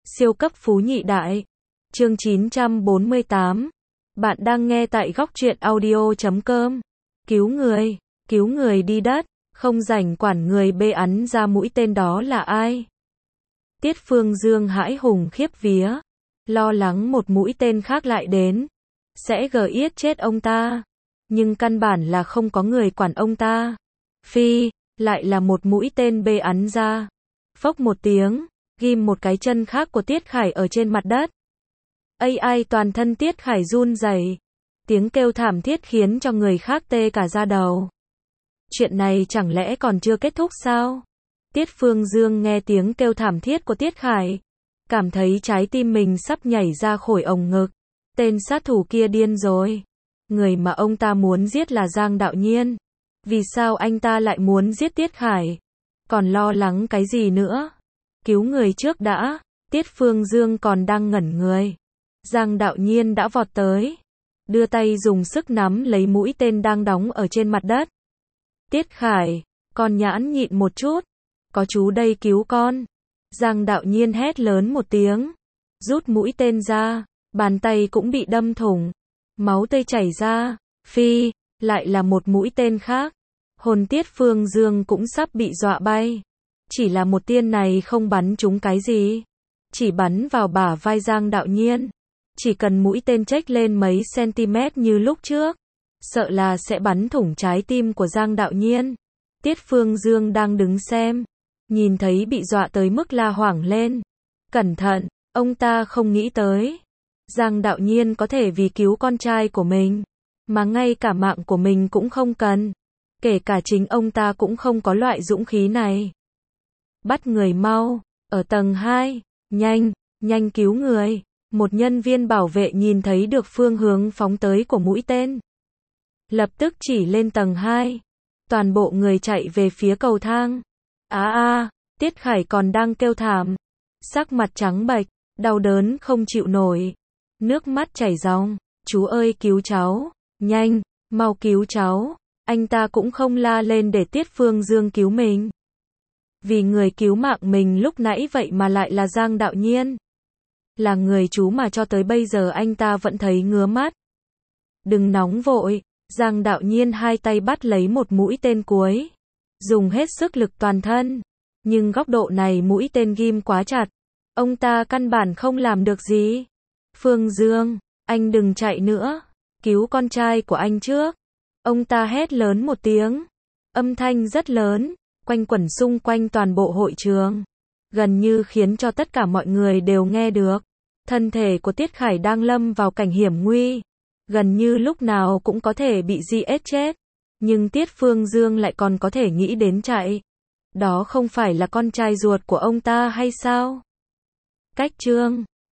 Siêu cấp phú nhị đại. Chương 948. Bạn đang nghe tại góc truyện audio.com. Cứu người đi đất, không rảnh quản người bê ắn ra mũi tên đó là ai. Tiết Phương Dương hãi hùng khiếp vía, lo lắng một mũi tên khác lại đến, sẽ giết chết ông ta. Nhưng căn bản là không có người quản ông ta. Phi, lại là một mũi tên bê ắn ra. Phốc một tiếng, ghim một cái chân khác của Tiết Khải ở trên mặt đất. Ai toàn thân Tiết Khải run rẩy, tiếng kêu thảm thiết khiến cho người khác tê cả da đầu. Chuyện này chẳng lẽ còn chưa kết thúc sao? Tiết Phương Dương nghe tiếng kêu thảm thiết của Tiết Khải, cảm thấy trái tim mình sắp nhảy ra khỏi ồng ngực. Tên sát thủ kia điên rồi. Người mà ông ta muốn giết là Giang Đạo Nhiên. Vì sao anh ta lại muốn giết Tiết Khải? Còn lo lắng cái gì nữa? Cứu người trước đã. Tiết Phương Dương còn đang ngẩn người, Giang Đạo Nhiên đã vọt tới, đưa tay dùng sức nắm lấy mũi tên đang đóng ở trên mặt đất. Tiết Khải, con nhãn nhịn một chút, có chú đây cứu con. Giang Đạo Nhiên hét lớn một tiếng, rút mũi tên ra, bàn tay cũng bị đâm thủng, máu tươi chảy ra. Phi, lại là một mũi tên khác. Hồn Tiết Phương Dương cũng sắp bị dọa bay. Chỉ là một tiên này không bắn trúng cái gì, chỉ bắn vào bả vai Giang Đạo Nhiên. Chỉ cần mũi tên chếch lên mấy cm như lúc trước, sợ là sẽ bắn thủng trái tim của Giang Đạo Nhiên. Tiết Phương Dương đang đứng xem, nhìn thấy bị dọa tới mức la hoảng lên. Cẩn thận, ông ta không nghĩ tới Giang Đạo Nhiên có thể vì cứu con trai của mình mà ngay cả mạng của mình cũng không cần. Kể cả chính ông ta cũng không có loại dũng khí này. Bắt người mau, ở tầng 2, nhanh cứu người. Một nhân viên bảo vệ nhìn thấy được phương hướng phóng tới của mũi tên, lập tức chỉ lên tầng 2. Toàn bộ người chạy về phía cầu thang. Tiết Khải còn đang kêu thảm, sắc mặt trắng bệch, đau đớn không chịu nổi, nước mắt chảy ròng. Chú ơi cứu cháu, nhanh, mau cứu cháu. Anh ta cũng không la lên để Tiết Phương Dương cứu mình, vì người cứu mạng mình lúc nãy vậy mà lại là Giang Đạo Nhiên, là người chú mà cho tới bây giờ anh ta vẫn thấy ngứa mắt. Đừng nóng vội. Giang Đạo Nhiên hai tay bắt lấy một mũi tên cuối, dùng hết sức lực toàn thân, nhưng góc độ này mũi tên ghim quá chặt, ông ta căn bản không làm được gì. Phương Dương, anh đừng chạy nữa, cứu con trai của anh trước. Ông ta hét lớn một tiếng, âm thanh rất lớn, quanh quẩn xung quanh toàn bộ hội trường, gần như khiến cho tất cả mọi người đều nghe được. Thân thể của Tiết Khải đang lâm vào cảnh hiểm nguy, gần như lúc nào cũng có thể bị giết chết. Nhưng Tiết Phương Dương lại còn có thể nghĩ đến chạy. Đó không phải là con trai ruột của ông ta hay sao? Cách chương